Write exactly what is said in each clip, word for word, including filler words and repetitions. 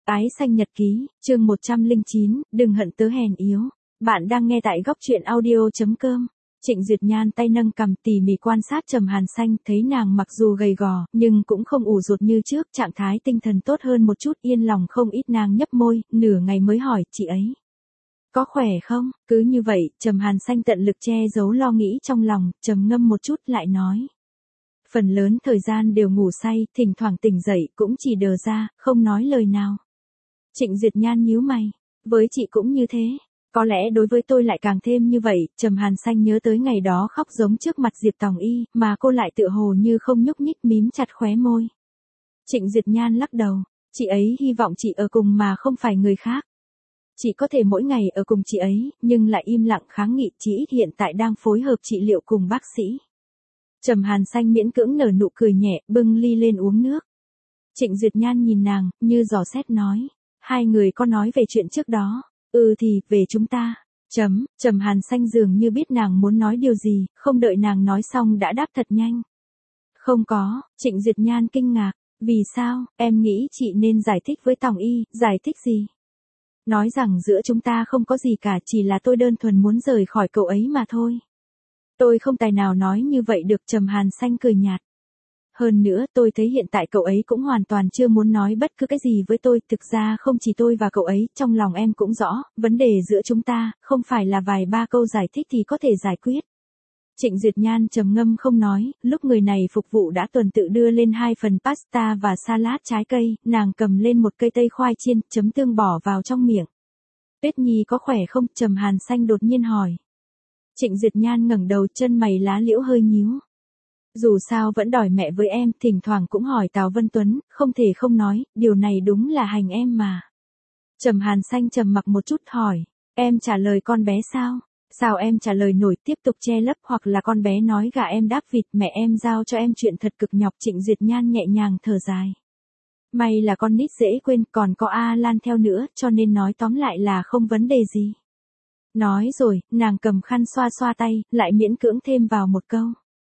Ái xanh nhật ký, chương một trăm lẻ chín, đừng hận tớ hèn yếu. Bạn đang nghe tại góc truyện audio chấm com. Trịnh Duyệt Nhan tay nâng cằm tỉ mỉ quan sát Trầm Hàn Xanh, thấy nàng mặc dù gầy gò, nhưng cũng không ủ rột như trước, trạng thái tinh thần tốt hơn một chút, yên lòng không ít. Nàng nhấp môi, nửa ngày mới hỏi, chị ấy có khỏe không? Cứ như vậy, Trầm Hàn Xanh tận lực che giấu lo nghĩ trong lòng, trầm ngâm một chút lại nói. Phần lớn thời gian đều ngủ say, thỉnh thoảng tỉnh dậy cũng chỉ đờ ra, không nói lời nào. Trịnh Duyệt Nhan nhíu mày, với chị cũng như thế, có lẽ đối với tôi lại càng thêm như vậy. Trầm Hàn Xanh nhớ tới ngày đó khóc giống trước mặt Diệp Tòng Y, mà cô lại tựa hồ như không nhúc nhích, mím chặt khóe môi. Trịnh Duyệt Nhan lắc đầu, chị ấy hy vọng chị ở cùng mà không phải người khác. Chị có thể mỗi ngày ở cùng chị ấy, nhưng lại im lặng kháng nghị, chị ít hiện tại đang phối hợp trị liệu cùng bác sĩ. Trầm Hàn Xanh miễn cưỡng nở nụ cười nhẹ, bưng ly lên uống nước. Trịnh Duyệt Nhan nhìn nàng, như dò xét nói, hai người có nói về chuyện trước đó. Ừ thì, về chúng ta. Chấm, Trầm Hàn Xanh dường như biết nàng muốn nói điều gì, không đợi nàng nói xong đã đáp thật nhanh. Không có. Trịnh Duyệt Nhan kinh ngạc, vì sao? Em nghĩ chị nên giải thích với Tòng Y. Giải thích gì? Nói rằng giữa chúng ta không có gì cả, chỉ là tôi đơn thuần muốn rời khỏi cậu ấy mà thôi. Tôi không tài nào nói như vậy được. Trầm Hàn Xanh cười nhạt. Hơn nữa, tôi thấy hiện tại cậu ấy cũng hoàn toàn chưa muốn nói bất cứ cái gì với tôi. Thực ra không chỉ tôi và cậu ấy, trong lòng em cũng rõ, vấn đề giữa chúng ta, không phải là vài ba câu giải thích thì có thể giải quyết. Trịnh Duyệt Nhan trầm ngâm không nói, lúc người này phục vụ đã tuần tự đưa lên hai phần pasta và salad trái cây, nàng cầm lên một cây tây khoai chiên, chấm tương bỏ vào trong miệng. Tuyết Nhi có khỏe không? Trầm Hàn Xanh đột nhiên hỏi. Trịnh Duyệt Nhan ngẩng đầu, chân mày lá liễu hơi nhíu. Dù sao vẫn đòi mẹ với em, thỉnh thoảng cũng hỏi Tào Vân Tuấn, không thể không nói, điều này đúng là hành em mà. Trầm Hàn Xanh trầm mặc một chút hỏi, em trả lời con bé sao? Sao em trả lời nổi? Tiếp tục che lấp, hoặc là con bé nói gà em đáp vịt, mẹ em giao cho em chuyện thật cực nhọc. Trịnh Duyệt Nhan nhẹ nhàng thở dài. May là con nít dễ quên, còn có A Lan theo nữa, cho nên nói tóm lại là không vấn đề gì. Nói rồi, nàng cầm khăn xoa xoa tay, lại miễn cưỡng thêm vào một câu.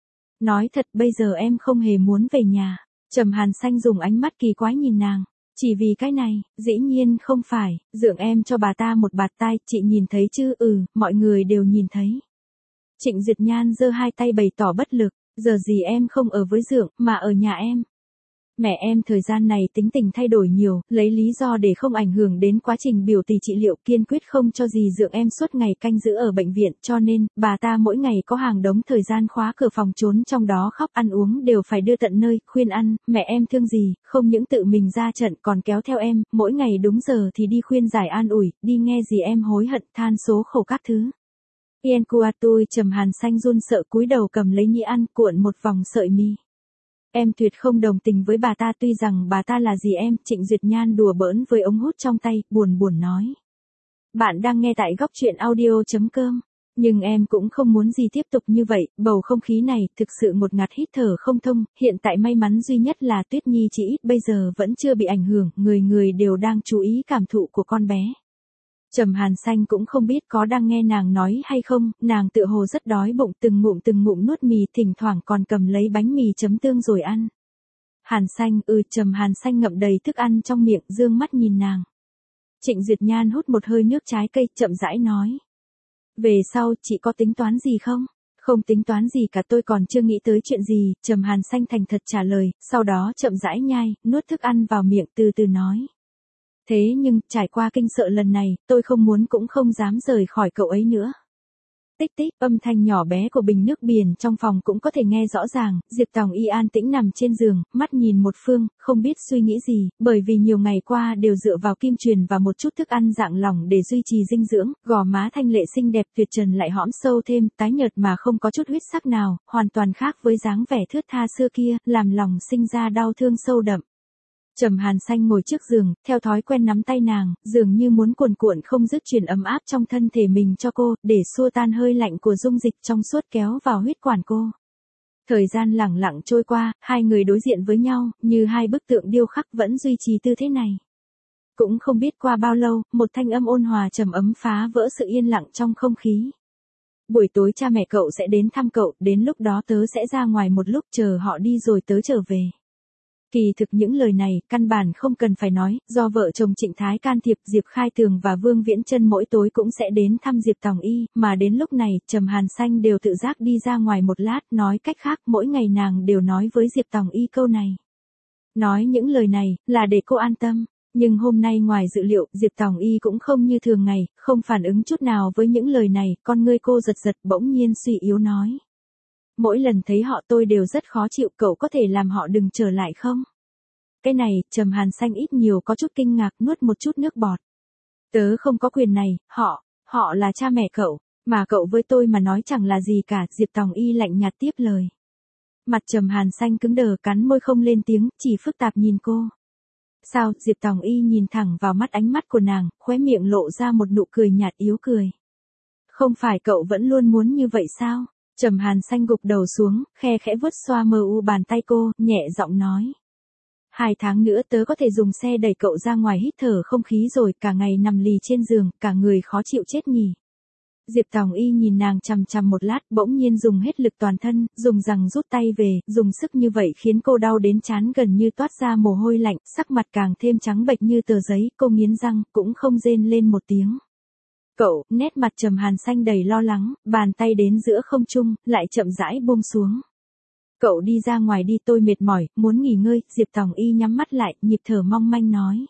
Nói thật, bây giờ em không hề muốn về nhà. Trầm Hàn Xanh dùng ánh mắt kỳ quái nhìn nàng. Chỉ vì cái này? Dĩ nhiên không phải, dượng em cho bà ta một bạt tai, chị nhìn thấy chứ? Ừ, mọi người đều nhìn thấy. Trịnh Duyệt Nhan giơ hai tay bày tỏ bất lực, giờ gì em không ở với dượng, mà ở nhà em. Mẹ em thời gian này tính tình thay đổi nhiều, lấy lý do để không ảnh hưởng đến quá trình biểu tỳ trị liệu, kiên quyết không cho gì dượng em suốt ngày canh giữ ở bệnh viện, cho nên, bà ta mỗi ngày có hàng đống thời gian khóa cửa phòng trốn trong đó, khóc ăn uống đều phải đưa tận nơi, khuyên ăn, mẹ em thương gì, không những tự mình ra trận còn kéo theo em, mỗi ngày đúng giờ thì đi khuyên giải an ủi, đi nghe gì em hối hận, than số khổ các thứ. Ien cua tôi. Trầm Hàn Xanh run sợ cúi đầu cầm lấy nhĩ ăn, cuộn một vòng sợi mì. Em tuyệt không đồng tình với bà ta, tuy rằng bà ta là gì em. Trịnh Duyệt Nhan đùa bỡn với ống hút trong tay, buồn buồn nói. Bạn đang nghe tại góc truyện audio chấm com. Nhưng em cũng không muốn gì tiếp tục như vậy, bầu không khí này thực sự một ngạt, hít thở không thông. Hiện tại may mắn duy nhất là Tuyết Nhi chỉ ít bây giờ vẫn chưa bị ảnh hưởng, người người đều đang chú ý cảm thụ của con bé. Trầm Hàn Xanh cũng không biết có đang nghe nàng nói hay không, nàng tựa hồ rất đói bụng, từng ngụm từng ngụm nuốt mì, thỉnh thoảng còn cầm lấy bánh mì chấm tương rồi ăn. Hàn Xanh, ừ. Trầm Hàn Xanh ngậm đầy thức ăn trong miệng, dương mắt nhìn nàng. Trịnh Duyệt Nhan hút một hơi nước trái cây, chậm rãi nói. Về sau, chị có tính toán gì không? Không tính toán gì cả, tôi còn chưa nghĩ tới chuyện gì. Trầm Hàn Xanh thành thật trả lời, sau đó chậm rãi nhai, nuốt thức ăn vào miệng, từ từ nói. Thế nhưng, trải qua kinh sợ lần này, tôi không muốn cũng không dám rời khỏi cậu ấy nữa. Tích tích, âm thanh nhỏ bé của bình nước biển trong phòng cũng có thể nghe rõ ràng. Diệp Tòng Y an tĩnh nằm trên giường, mắt nhìn một phương, không biết suy nghĩ gì, bởi vì nhiều ngày qua đều dựa vào kim truyền và một chút thức ăn dạng lỏng để duy trì dinh dưỡng. Gò má thanh lệ xinh đẹp tuyệt trần lại hõm sâu thêm, tái nhợt mà không có chút huyết sắc nào, hoàn toàn khác với dáng vẻ thướt tha xưa kia, làm lòng sinh ra đau thương sâu đậm. Trầm Hàn Xanh ngồi trước giường, theo thói quen nắm tay nàng, dường như muốn cuồn cuộn không dứt truyền ấm áp trong thân thể mình cho cô, để xua tan hơi lạnh của dung dịch trong suốt kéo vào huyết quản cô. Thời gian lẳng lặng trôi qua, hai người đối diện với nhau, như hai bức tượng điêu khắc vẫn duy trì tư thế này. Cũng không biết qua bao lâu, một thanh âm ôn hòa trầm ấm phá vỡ sự yên lặng trong không khí. Buổi tối cha mẹ cậu sẽ đến thăm cậu, đến lúc đó tớ sẽ ra ngoài một lúc, chờ họ đi rồi tớ trở về. Kỳ thực những lời này, căn bản không cần phải nói, do vợ chồng Trịnh Thái can thiệp, Diệp Khai Tường và Vương Viễn Chân mỗi tối cũng sẽ đến thăm Diệp Tòng Y, mà đến lúc này, Trầm Hàn Xanh đều tự giác đi ra ngoài một lát, nói cách khác, mỗi ngày nàng đều nói với Diệp Tòng Y câu này. Nói những lời này, là để cô an tâm. Nhưng hôm nay ngoài dự liệu, Diệp Tòng Y cũng không như thường ngày, không phản ứng chút nào với những lời này, con ngươi cô giật giật bỗng nhiên suy yếu nói. Mỗi lần thấy họ tôi đều rất khó chịu, cậu có thể làm họ đừng trở lại không? Cái này, Trầm Hàn Xanh ít nhiều có chút kinh ngạc, nuốt một chút nước bọt. Tớ không có quyền này, họ, họ là cha mẹ cậu, mà cậu với tôi mà nói chẳng là gì cả, Diệp Tòng Y lạnh nhạt tiếp lời. Mặt Trầm Hàn Xanh cứng đờ, cắn môi không lên tiếng, chỉ phức tạp nhìn cô. Sao? Diệp Tòng Y nhìn thẳng vào mắt, ánh mắt của nàng, khóe miệng lộ ra một nụ cười nhạt yếu cười. Không phải cậu vẫn luôn muốn như vậy sao? Trầm Hàn Xanh gục đầu xuống, khe khẽ vuốt xoa mờ u bàn tay cô, nhẹ giọng nói. Hai tháng nữa tớ có thể dùng xe đẩy cậu ra ngoài hít thở không khí rồi, cả ngày nằm lì trên giường, cả người khó chịu chết nhỉ. Diệp Tòng Y nhìn nàng chằm chằm một lát, bỗng nhiên dùng hết lực toàn thân, dùng rằng rút tay về, dùng sức như vậy khiến cô đau đến trán gần như toát ra mồ hôi lạnh, sắc mặt càng thêm trắng bệch như tờ giấy, cô nghiến răng, cũng không rên lên một tiếng. Cậu, nét mặt Trầm Hàn Xanh đầy lo lắng, bàn tay đến giữa không trung, lại chậm rãi buông xuống. Cậu đi ra ngoài đi, tôi mệt mỏi, muốn nghỉ ngơi, Diệp Tòng Y nhắm mắt lại, nhịp thở mong manh nói.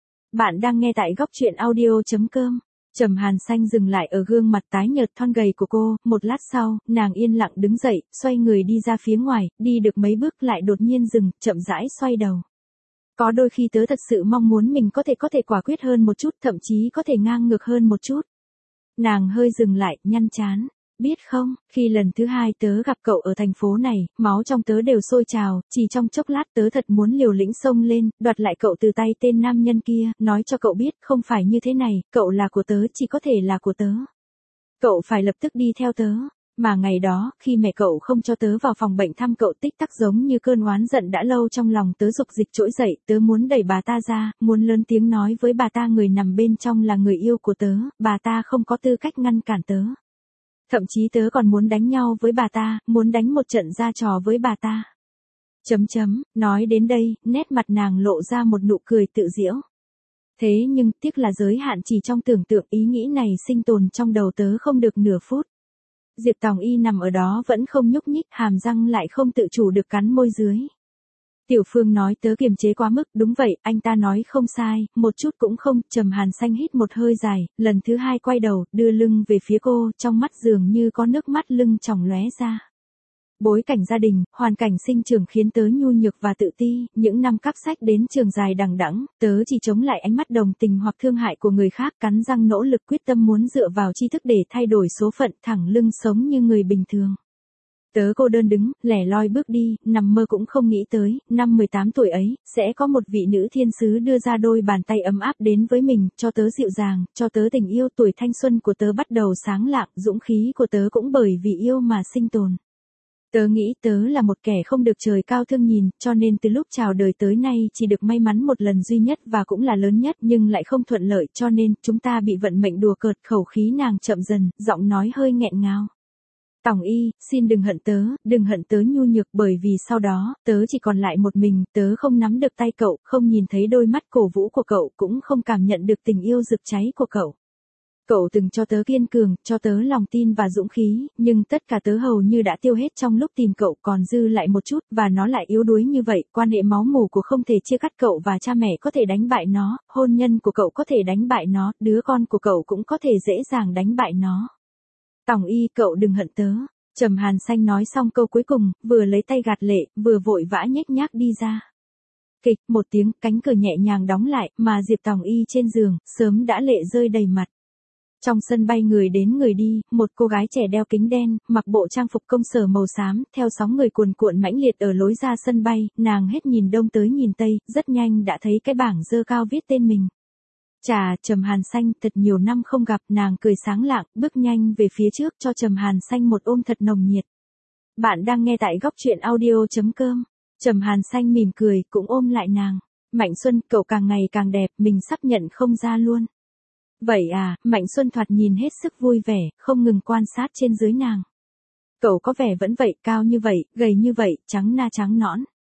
Bạn đang nghe tại góc truyện audio.com. Trầm Hàn Xanh dừng lại ở gương mặt tái nhợt thon gầy của cô, một lát sau, nàng yên lặng đứng dậy, xoay người đi ra phía ngoài, đi được mấy bước lại đột nhiên dừng, chậm rãi xoay đầu. Có đôi khi tớ thật sự mong muốn mình có thể có thể quả quyết hơn một chút, thậm chí có thể ngang ngược hơn một chút. Nàng hơi dừng lại, nhăn chán. Biết không, khi lần thứ hai tớ gặp cậu ở thành phố này, máu trong tớ đều sôi trào, chỉ trong chốc lát tớ thật muốn liều lĩnh xông lên, đoạt lại cậu từ tay tên nam nhân kia, nói cho cậu biết, không phải như thế này, cậu là của tớ, chỉ có thể là của tớ. Cậu phải lập tức đi theo tớ. Mà ngày đó, khi mẹ cậu không cho tớ vào phòng bệnh thăm cậu, tích tắc giống như cơn oán giận đã lâu trong lòng tớ dục dịch trỗi dậy, tớ muốn đẩy bà ta ra, muốn lớn tiếng nói với bà ta người nằm bên trong là người yêu của tớ, bà ta không có tư cách ngăn cản tớ. Thậm chí tớ còn muốn đánh nhau với bà ta, muốn đánh một trận ra trò với bà ta. Chấm chấm, nói đến đây, nét mặt nàng lộ ra một nụ cười tự giễu. Thế nhưng tiếc là giới hạn chỉ trong tưởng tượng, ý nghĩ này sinh tồn trong đầu tớ không được nửa phút. Diệp Tòng Y nằm ở đó vẫn không nhúc nhích, hàm răng lại không tự chủ được cắn môi dưới. Tiểu Phương nói tớ kiềm chế quá mức, đúng vậy, anh ta nói không sai, một chút cũng không, Trầm Hàn Xanh hít một hơi dài, lần thứ hai quay đầu, đưa lưng về phía cô, trong mắt dường như có nước mắt lưng tròng lóe ra. Bối cảnh gia đình, hoàn cảnh sinh trưởng khiến tớ nhu nhược và tự ti, những năm cắp sách đến trường dài đằng đẵng, tớ chỉ chống lại ánh mắt đồng tình hoặc thương hại của người khác, cắn răng nỗ lực quyết tâm muốn dựa vào tri thức để thay đổi số phận, thẳng lưng sống như người bình thường. Tớ cô đơn đứng, lẻ loi bước đi, nằm mơ cũng không nghĩ tới, năm mười tám tuổi ấy, sẽ có một vị nữ thiên sứ đưa ra đôi bàn tay ấm áp đến với mình, cho tớ dịu dàng, cho tớ tình yêu, tuổi thanh xuân của tớ bắt đầu sáng lạng, dũng khí của tớ cũng bởi vì yêu mà sinh tồn. Tớ nghĩ tớ là một kẻ không được trời cao thương nhìn, cho nên từ lúc chào đời tới nay chỉ được may mắn một lần duy nhất và cũng là lớn nhất nhưng lại không thuận lợi, cho nên chúng ta bị vận mệnh đùa cợt. Khẩu khí nàng chậm dần, giọng nói hơi nghẹn ngào. Tòng Y, xin đừng hận tớ, đừng hận tớ nhu nhược, bởi vì sau đó, tớ chỉ còn lại một mình, tớ không nắm được tay cậu, không nhìn thấy đôi mắt cổ vũ của cậu, cũng không cảm nhận được tình yêu rực cháy của cậu. Cậu từng cho tớ kiên cường, cho tớ lòng tin và dũng khí, nhưng tất cả tớ hầu như đã tiêu hết trong lúc tìm cậu, còn dư lại một chút, và nó lại yếu đuối như vậy, quan hệ máu mủ của không thể chia cắt cậu và cha mẹ có thể đánh bại nó, hôn nhân của cậu có thể đánh bại nó, đứa con của cậu cũng có thể dễ dàng đánh bại nó. Tòng Y, cậu đừng hận tớ. Trầm Hàn Xanh nói xong câu cuối cùng, vừa lấy tay gạt lệ, vừa vội vã nhếch nhác đi ra. Kịch, một tiếng, cánh cửa nhẹ nhàng đóng lại, mà Diệp Tòng Y trên giường, sớm đã lệ rơi đầy mặt. Trong sân bay người đến người đi, một cô gái trẻ đeo kính đen, mặc bộ trang phục công sở màu xám, theo sóng người cuồn cuộn mãnh liệt ở lối ra sân bay, nàng hết nhìn đông tới nhìn tây, rất nhanh đã thấy cái bảng dơ cao viết tên mình. Chà, Trầm Hàn Xanh, thật nhiều năm không gặp, nàng cười sáng lạng, bước nhanh về phía trước cho Trầm Hàn Xanh một ôm thật nồng nhiệt. Bạn đang nghe tại góc truyện audio.com. Trầm Hàn Xanh mỉm cười, cũng ôm lại nàng. Mạnh Xuân, cậu càng ngày càng đẹp, mình sắp nhận không ra luôn. Vậy à, Mạnh Xuân thoạt nhìn hết sức vui vẻ, không ngừng quan sát trên dưới nàng. Cậu có vẻ vẫn vậy, cao như vậy, gầy như vậy, trắng na trắng nõn.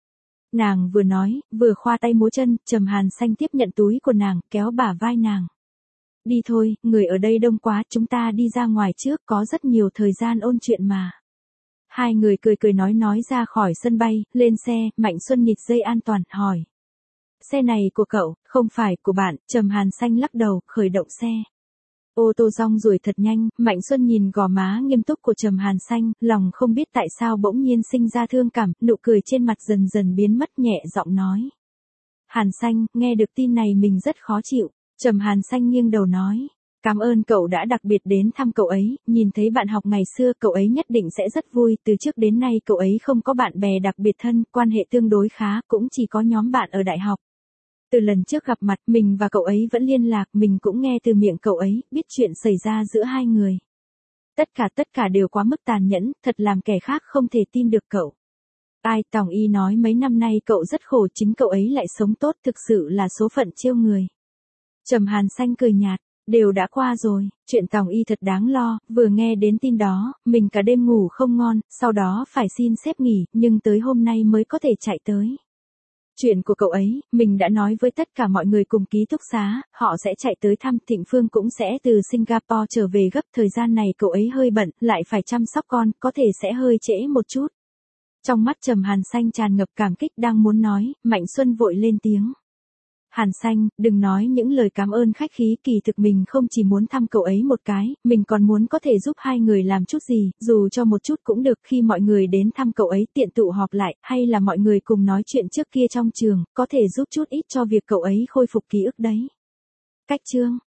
Nàng vừa nói, vừa khoa tay múa chân, Trầm Hàn Xanh tiếp nhận túi của nàng, kéo bả vai nàng. Đi thôi, người ở đây đông quá, chúng ta đi ra ngoài trước, có rất nhiều thời gian ôn chuyện mà. Hai người cười cười nói nói ra khỏi sân bay, lên xe, Mạnh Xuân nhịt dây an toàn, hỏi. Xe này của cậu, không phải của bạn, Trầm Hàn Xanh lắc đầu, khởi động xe. Ô tô rong ruổi thật nhanh, Mạnh Xuân nhìn gò má nghiêm túc của Trầm Hàn Xanh, lòng không biết tại sao bỗng nhiên sinh ra thương cảm, nụ cười trên mặt dần dần biến mất, nhẹ giọng nói. Hàn Xanh, nghe được tin này mình rất khó chịu. Trầm Hàn Xanh nghiêng đầu nói. Cảm ơn cậu đã đặc biệt đến thăm cậu ấy, nhìn thấy bạn học ngày xưa cậu ấy nhất định sẽ rất vui, từ trước đến nay cậu ấy không có bạn bè đặc biệt thân, quan hệ tương đối khá, cũng chỉ có nhóm bạn ở đại học. Từ lần trước gặp mặt mình và cậu ấy vẫn liên lạc, mình cũng nghe từ miệng cậu ấy, biết chuyện xảy ra giữa hai người. Tất cả tất cả đều quá mức tàn nhẫn, thật làm kẻ khác không thể tin được cậu. Ai, Tòng Y nói mấy năm nay cậu rất khổ, chính cậu ấy lại sống tốt, thực sự là số phận trêu người. Trầm Hàn Xanh cười nhạt, đều đã qua rồi, chuyện Tòng Y thật đáng lo, vừa nghe đến tin đó, mình cả đêm ngủ không ngon, sau đó phải xin sếp nghỉ, nhưng tới hôm nay mới có thể chạy tới. Chuyện của cậu ấy, mình đã nói với tất cả mọi người cùng ký túc xá, họ sẽ chạy tới thăm, Thịnh Phương cũng sẽ từ Singapore trở về gấp, thời gian này cậu ấy hơi bận, lại phải chăm sóc con, có thể sẽ hơi trễ một chút. Trong mắt Trầm Hàn Xanh tràn ngập cảm kích, đang muốn nói, Mạnh Xuân vội lên tiếng. Hàn Xanh, đừng nói những lời cảm ơn khách khí, kỳ thực mình không chỉ muốn thăm cậu ấy một cái, mình còn muốn có thể giúp hai người làm chút gì, dù cho một chút cũng được, khi mọi người đến thăm cậu ấy tiện tụ họp lại, hay là mọi người cùng nói chuyện trước kia trong trường, có thể giúp chút ít cho việc cậu ấy khôi phục ký ức đấy. Cách chương